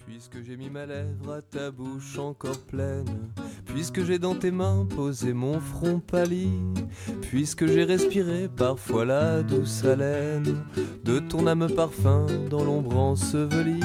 Puisque j'ai mis ma lèvre à ta bouche encore pleine, puisque j'ai dans tes mains posé mon front pâli, puisque j'ai respiré parfois la douce haleine de ton âme parfum dans l'ombre ensevelie.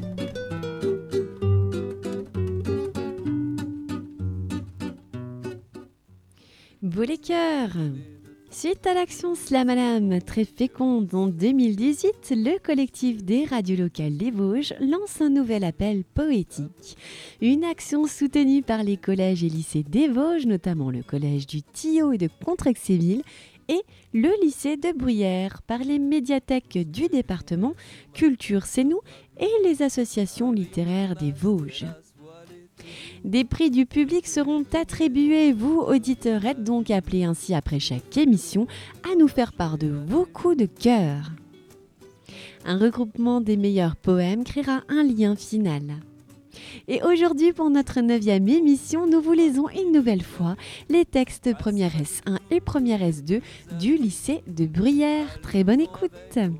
Beau les cœurs! Suite à l'action Slam à l'âme très féconde en 2018, le collectif des radios locales des Vosges lance un nouvel appel poétique. Une action soutenue par les collèges et lycées des Vosges, notamment le collège du Tillot et de Contrexéville et le lycée de Bruyères, par les médiathèques du département, Culture C'est Nous et les associations littéraires des Vosges. Des prix du public seront attribués. Vous, auditeurs, êtes donc appelés ainsi après chaque émission à nous faire part de vos coups de cœur. Un regroupement des meilleurs poèmes créera un lien final. Et aujourd'hui, pour notre 9e émission, nous vous lisons une nouvelle fois les textes première S1 et première S2 du lycée de Bruyères. Très bonne écoute.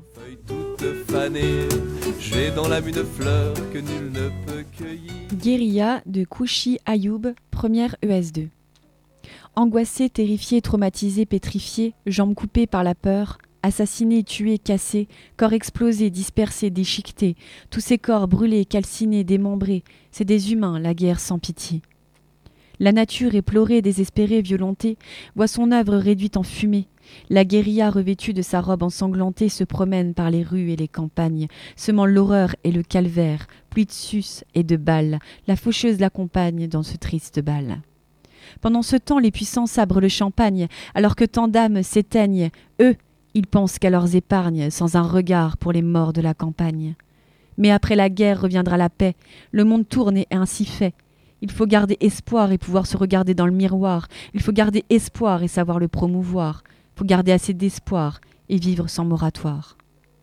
J'ai dans l'âme une fleur que nul ne peut cueillir. Guérilla de Kouchi Ayoub, première ES2. Angoissé, terrifié, traumatisé, pétrifié, jambes coupées par la peur, assassiné, tué, cassé, corps explosé, dispersé, déchiqueté, tous ces corps brûlés, calcinés, démembrés, c'est des humains, la guerre sans pitié. La nature, éplorée, désespérée, violentée, voit son œuvre réduite en fumée. La guérilla revêtue de sa robe ensanglantée se promène par les rues et les campagnes, semant l'horreur et le calvaire, pluie de suces et de balles, la faucheuse l'accompagne dans ce triste bal. Pendant ce temps, les puissants sabrent le champagne, alors que tant d'âmes s'éteignent. Eux, ils pensent qu'à leurs épargnes, sans un regard pour les morts de la campagne. Mais après la guerre reviendra la paix, le monde tourne et ainsi fait. Il faut garder espoir et pouvoir se regarder dans le miroir. Il faut garder espoir et savoir le promouvoir. Il faut garder assez d'espoir et vivre sans moratoire.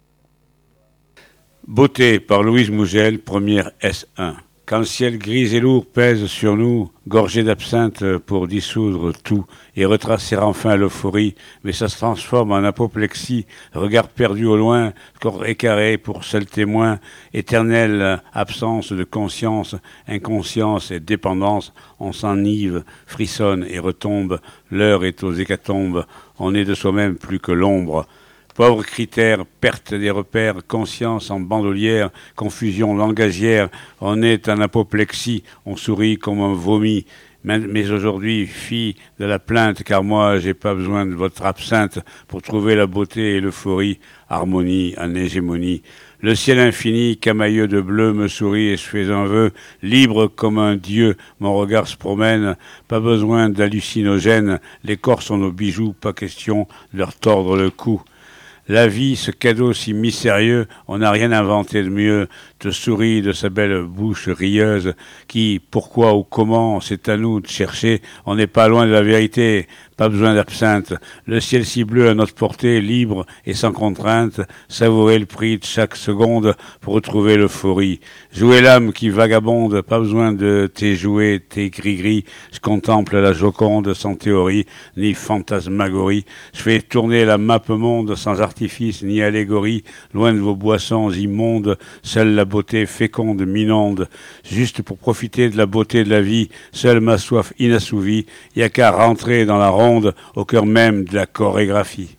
Beauté par Louise Mougel, première S1. Quand le ciel gris et lourd pèse sur nous, gorgé d'absinthe pour dissoudre tout et retracer enfin l'euphorie, mais ça se transforme en apoplexie, regard perdu au loin, corps écaré pour seul témoin, éternelle absence de conscience, inconscience et dépendance, on s'enive, frissonne et retombe, l'heure est aux hécatombes, on est de soi-même plus que l'ombre. Pauvre critère, perte des repères, conscience en bandolière, confusion langagière, on est en apoplexie, on sourit comme un vomi. Mais aujourd'hui, fille de la plainte, car moi, j'ai pas besoin de votre absinthe pour trouver la beauté et l'euphorie, harmonie en hégémonie. Le ciel infini, camailleux de bleu, me sourit et je fais un vœu, libre comme un dieu, mon regard se promène, pas besoin d'hallucinogènes, les corps sont nos bijoux, pas question de leur tordre le cou. La vie, ce cadeau si mystérieux, on n'a rien inventé de mieux, te sourit de sa belle bouche rieuse, qui, pourquoi ou comment, c'est à nous de chercher, on n'est pas loin de la vérité, pas besoin d'absinthe, le ciel si bleu à notre portée, libre et sans contrainte, savourer le prix de chaque seconde pour retrouver l'euphorie. Jouer l'âme qui vagabonde, pas besoin de tes jouets, tes gris-gris, je contemple la Joconde sans théorie, ni fantasmagorie, je fais tourner la map monde sans artifice ni allégorie, loin de vos boissons immondes, seule la beauté féconde m'inonde, juste pour profiter de la beauté de la vie, seule ma soif inassouvie, y a qu'à rentrer dans la ronde, au cœur même de la chorégraphie.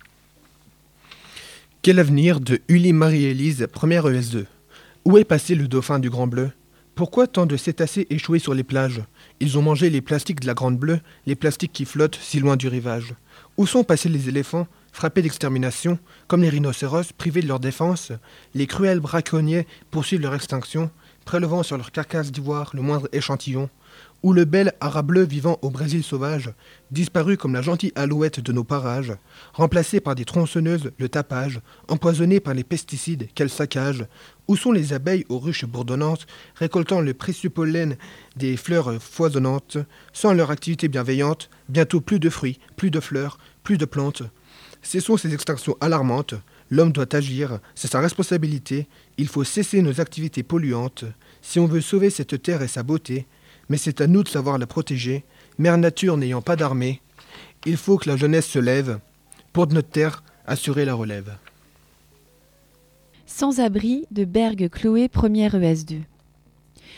Quel avenir de Uli Marie-Élise, première ES2. Où est passé le dauphin du Grand Bleu? Pourquoi tant de cétacés échoués sur les plages? Ils ont mangé les plastiques de la Grande Bleue, les plastiques qui flottent si loin du rivage. Où sont passés les éléphants, frappés d'extermination, comme les rhinocéros privés de leur défense? Les cruels braconniers poursuivent leur extinction, prélevant sur leur carcasse d'ivoire le moindre échantillon. Ou le bel ara bleu vivant au Brésil sauvage, disparu comme la gentille alouette de nos parages, remplacé par des tronçonneuses, le tapage, empoisonné par les pesticides, quel saccage. Où sont les abeilles aux ruches bourdonnantes, récoltant le précieux pollen des fleurs foisonnantes, sans leur activité bienveillante, bientôt plus de fruits, plus de fleurs, plus de plantes. Cessons ces extinctions alarmantes, l'homme doit agir, c'est sa responsabilité, il faut cesser nos activités polluantes, si on veut sauver cette terre et sa beauté, mais c'est à nous de savoir la protéger, mère nature n'ayant pas d'armée, il faut que la jeunesse se lève, pour de notre terre assurer la relève. Sans abri de Berg Chloé, première ES2.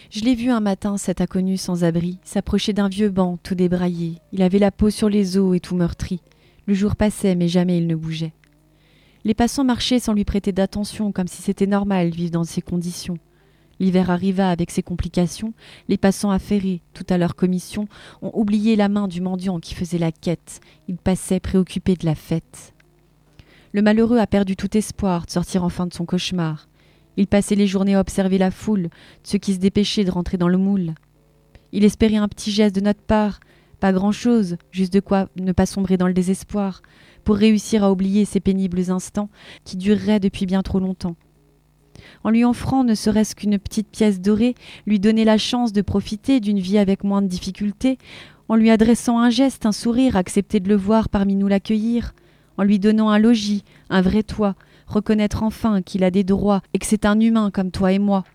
Je l'ai vu un matin, cet inconnu sans abri, s'approcher d'un vieux banc tout débraillé. Il avait la peau sur les os et tout meurtri. Le jour passait, mais jamais il ne bougeait. Les passants marchaient sans lui prêter d'attention, comme si c'était normal de vivre dans ces conditions. L'hiver arriva avec ses complications. Les passants affairés, tout à leur commission, ont oublié la main du mendiant qui faisait la quête. Ils passaient préoccupés de la fête. Le malheureux a perdu tout espoir de sortir enfin de son cauchemar. Il passait les journées à observer la foule, ceux qui se dépêchaient de rentrer dans le moule. Il espérait un petit geste de notre part, pas grand-chose, juste de quoi ne pas sombrer dans le désespoir, pour réussir à oublier ces pénibles instants qui dureraient depuis bien trop longtemps. En lui offrant ne serait-ce qu'une petite pièce dorée, lui donner la chance de profiter d'une vie avec moins de difficultés, en lui adressant un geste, un sourire, accepter de le voir parmi nous l'accueillir, en lui donnant un logis, un vrai toit, reconnaître enfin qu'il a des droits et que c'est un humain comme toi et moi.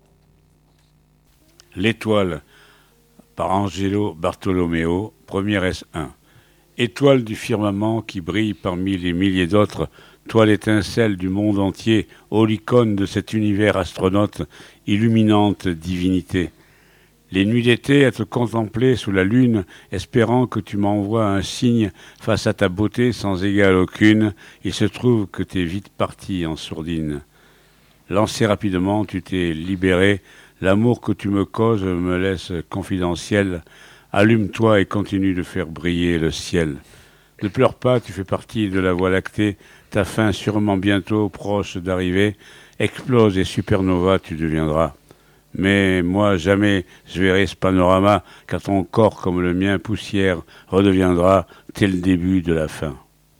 L'étoile, par Angelo Bartolomeo, première S1. Étoile du firmament qui brille parmi les milliers d'autres, toi l'étincelle du monde entier, ô l'icône de cet univers astronaute, illuminante divinité. Les nuits d'été à te contempler sous la lune, espérant que tu m'envoies un signe face à ta beauté sans égale aucune, il se trouve que t'es vite parti en sourdine. Lancé rapidement, tu t'es libéré, l'amour que tu me causes me laisse confidentiel, allume-toi et continue de faire briller le ciel. Ne pleure pas, tu fais partie de la Voie lactée, ta fin sûrement bientôt proche d'arriver, explose et supernova tu deviendras. Mais moi, jamais je verrai ce panorama, car ton corps, comme le mien, poussière, redeviendra tel le début de la fin.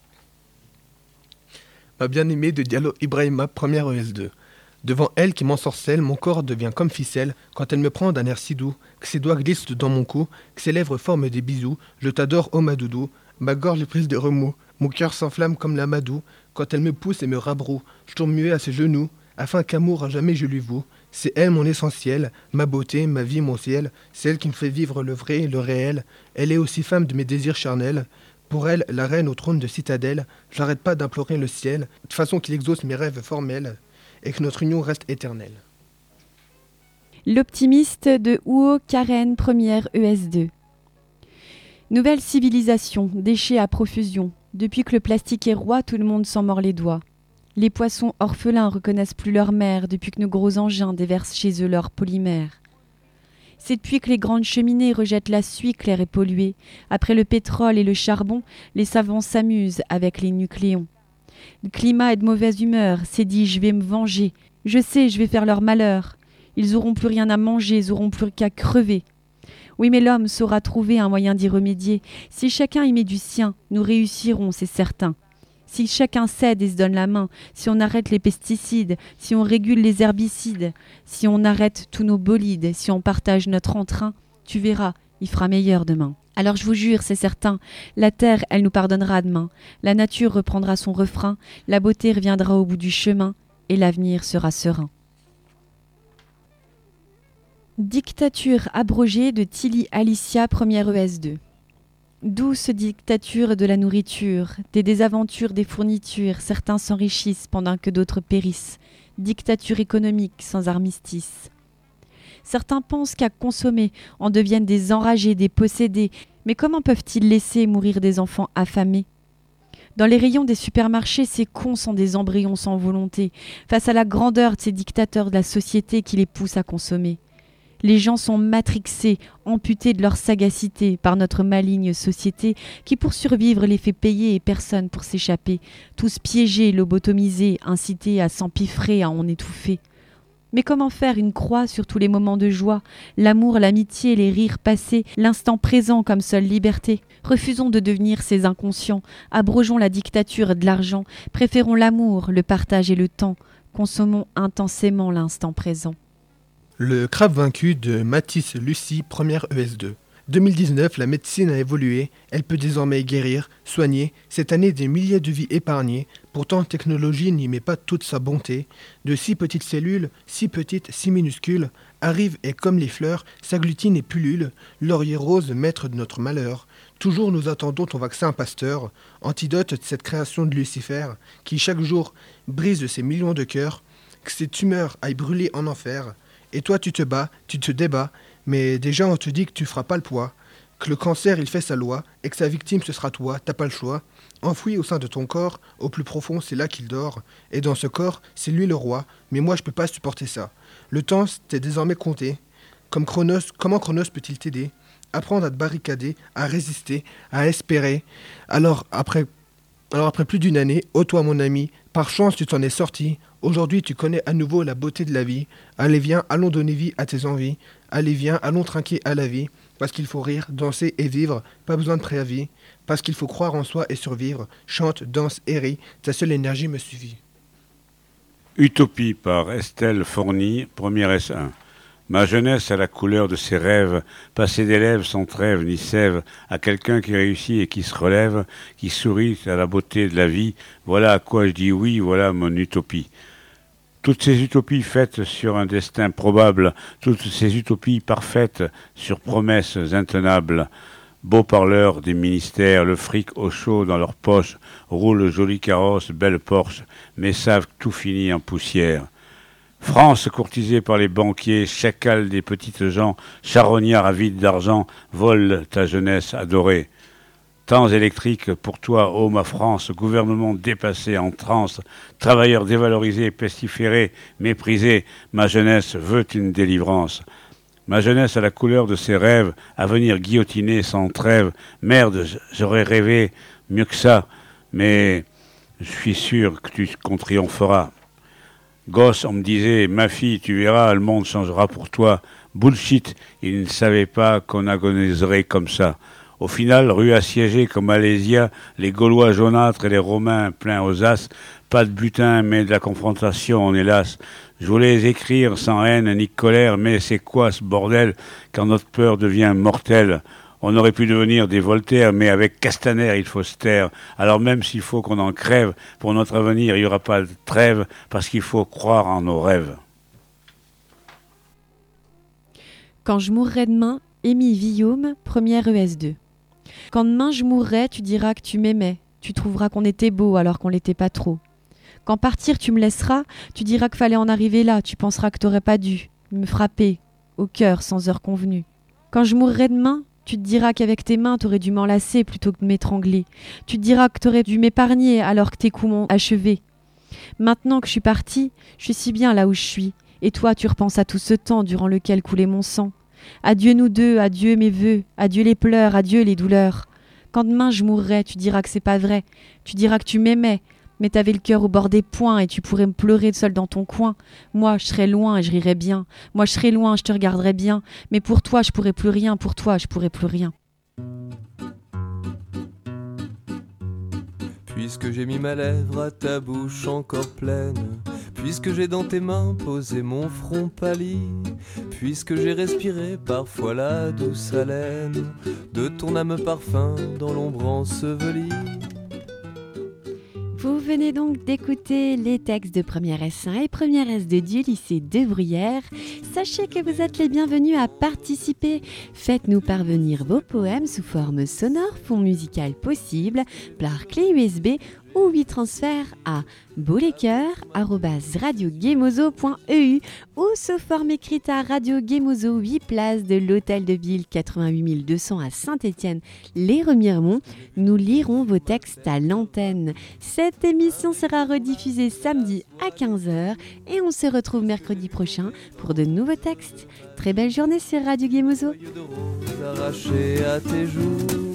Ma bien-aimée de Diallo Ibrahima, première ES2. Devant elle qui m'ensorcelle, mon corps devient comme ficelle, quand elle me prend d'un air si doux, que ses doigts glissent dans mon cou, que ses lèvres forment des bisous, je t'adore, oh ma doudou, ma gorge est prise de remous, mon cœur s'enflamme comme l'amadou, quand elle me pousse et me rabroue, je tombe muet à ses genoux, afin qu'amour à jamais je lui voue. C'est elle mon essentiel, ma beauté, ma vie, mon ciel, celle qui me fait vivre le vrai, le réel. Elle est aussi femme de mes désirs charnels. Pour elle, la reine au trône de citadelle, j'arrête pas d'implorer le ciel, de façon qu'il exauce mes rêves formels, et que notre union reste éternelle. L'optimiste de Huo Karen, première ES2. Nouvelle civilisation, déchets à profusion. Depuis que le plastique est roi, tout le monde s'en mord les doigts. Les poissons orphelins reconnaissent plus leur mère depuis que nos gros engins déversent chez eux leur polymère. C'est depuis que les grandes cheminées rejettent la suie que l'air est pollué. Après le pétrole et le charbon, les savants s'amusent avec les nucléons. Le climat est de mauvaise humeur, c'est dit je vais me venger. Je sais, je vais faire leur malheur. Ils auront plus rien à manger, ils auront plus qu'à crever. Oui, mais l'homme saura trouver un moyen d'y remédier. Si chacun y met du sien, nous réussirons, c'est certain. Si chacun cède et se donne la main, si on arrête les pesticides, si on régule les herbicides, si on arrête tous nos bolides, si on partage notre entrain, tu verras, il fera meilleur demain. Alors je vous jure, c'est certain, la terre, elle nous pardonnera demain. La nature reprendra son refrain, la beauté reviendra au bout du chemin, et l'avenir sera serein. Dictature abrogée de Tilly Alicia, première ES2. Douce dictature de la nourriture, des désaventures des fournitures, certains s'enrichissent pendant que d'autres périssent. Dictature économique sans armistice. Certains pensent qu'à consommer en deviennent des enragés, des possédés, mais comment peuvent-ils laisser mourir des enfants affamés ? Dans les rayons des supermarchés, ces cons sont des embryons sans volonté, face à la grandeur de ces dictateurs de la société qui les poussent à consommer. Les gens sont matrixés, amputés de leur sagacité par notre maligne société qui pour survivre les fait payer et personne pour s'échapper, tous piégés, lobotomisés, incités à s'empiffrer, à en étouffer. Mais comment faire une croix sur tous les moments de joie, l'amour, l'amitié, les rires passés, l'instant présent comme seule liberté ? Refusons de devenir ces inconscients, abrogeons la dictature de l'argent, préférons l'amour, le partage et le temps, consommons intensément l'instant présent. Le crabe vaincu de Mathis Lucie, première ES2. 2019, la médecine a évolué, elle peut désormais guérir, soigner, cette année des milliers de vies épargnées, pourtant la technologie n'y met pas toute sa bonté. De si petites cellules, si petites, si minuscules, arrivent et comme les fleurs, s'agglutinent et pullulent, laurier rose, maître de notre malheur. Toujours nous attendons ton vaccin Pasteur, antidote de cette création de Lucifer, qui chaque jour brise ces millions de cœurs, que ces tumeurs aillent brûler en enfer, Et toi, tu te bats, tu te débats, mais déjà on te dit que tu feras pas le poids, que le cancer il fait sa loi, et que sa victime ce sera toi, t'as pas le choix. Enfoui au sein de ton corps, au plus profond, c'est là qu'il dort, et dans ce corps, c'est lui le roi, mais moi je peux pas supporter ça. Le temps, t'est désormais compté. Comme comment Chronos peut-il t'aider? Apprendre à te barricader, à résister, à espérer. Alors après plus d'une année, ô toi mon ami, par chance tu t'en es sorti. Aujourd'hui tu connais à nouveau la beauté de la vie. Allez viens, allons donner vie à tes envies. Allez viens, allons trinquer à la vie. Parce qu'il faut rire, danser et vivre, pas besoin de préavis. Parce qu'il faut croire en soi et survivre. Chante, danse et ris, ta seule énergie me suffit. Utopie par Estelle Forny, première S1. Ma jeunesse a la couleur de ses rêves, passer d'élève sans trêve ni sève, à quelqu'un qui réussit et qui se relève, qui sourit à la beauté de la vie, voilà à quoi je dis oui, voilà mon utopie. Toutes ces utopies faites sur un destin probable, toutes ces utopies parfaites sur promesses intenables. Beaux parleurs des ministères, le fric au chaud dans leurs poches, roulent jolis carrosses, belles Porsche, mais savent que tout finit en poussière. France courtisée par les banquiers, chacal des petites gens, charognard avide d'argent, vole ta jeunesse adorée. Temps électrique pour toi, ô ma France, gouvernement dépassé en transe, travailleurs dévalorisés, pestiférés, méprisés, ma jeunesse veut une délivrance. Ma jeunesse a la couleur de ses rêves, à venir guillotiner sans trêve. Merde, j'aurais rêvé mieux que ça, mais je suis sûr qu'on triomphera. Gosse, on me disait, ma fille, tu verras, le monde changera pour toi. Bullshit, ils ne savaient pas qu'on agoniserait comme ça. Au final, rue assiégée comme Alésia, les Gaulois jaunâtres et les Romains pleins aux as, pas de butin, mais de la confrontation, on est las. Je voulais écrire sans haine ni colère, mais c'est quoi ce bordel quand notre peur devient mortelle? On aurait pu devenir des Voltaire, mais avec Castaner, il faut se taire. Alors même s'il faut qu'on en crève, pour notre avenir, il n'y aura pas de trêve, parce qu'il faut croire en nos rêves. Quand je mourrai demain, Émile Villaume, première ES2. Quand demain je mourrai, tu diras que tu m'aimais. Tu trouveras qu'on était beau alors qu'on l'était pas trop. Quand partir tu me laisseras, tu diras qu'il fallait en arriver là. Tu penseras que t'aurais pas dû me frapper au cœur sans heure convenue. Quand je mourrai demain, tu te diras qu'avec tes mains, t'aurais dû m'enlacer plutôt que de m'étrangler. Tu te diras que t'aurais dû m'épargner alors que tes coups m'ont achevé. Maintenant que je suis partie, je suis si bien là où je suis. Et toi, tu repenses à tout ce temps durant lequel coulait mon sang. Adieu nous deux, adieu mes vœux, adieu les pleurs, adieu les douleurs. Quand demain je mourrai, tu diras que c'est pas vrai. Tu diras que tu m'aimais, mais t'avais le cœur au bord des poings et tu pourrais me pleurer seul dans ton coin. Moi, je serais loin et je rirais bien. Moi, je serais loin, je te regarderais bien. Mais pour toi, je pourrais plus rien. Pour toi, je pourrais plus rien. Puisque j'ai mis ma lèvre à ta bouche encore pleine, puisque j'ai dans tes mains posé mon front pâli, puisque j'ai respiré parfois la douce haleine de ton âme parfum dans l'ombre ensevelie. Vous venez donc d'écouter les textes de première S1 et première S2 du lycée de Bruyères. Sachez que vous êtes les bienvenus à participer. Faites-nous parvenir vos poèmes sous forme sonore, fond musical possible, par clé USB ou 8 transferts à boulecoeur@radiogemozo.eu ou sous forme écrite à Radio Gemozo, 8 places de l'Hôtel de Ville, 88 200 à Saint-Étienne-les-Remiremont. Nous lirons vos textes à l'antenne. Cette émission sera rediffusée samedi à 15h et on se retrouve mercredi prochain pour de nouveaux textes. Très belle journée sur Radio Gemozo. Arraché à tes joues.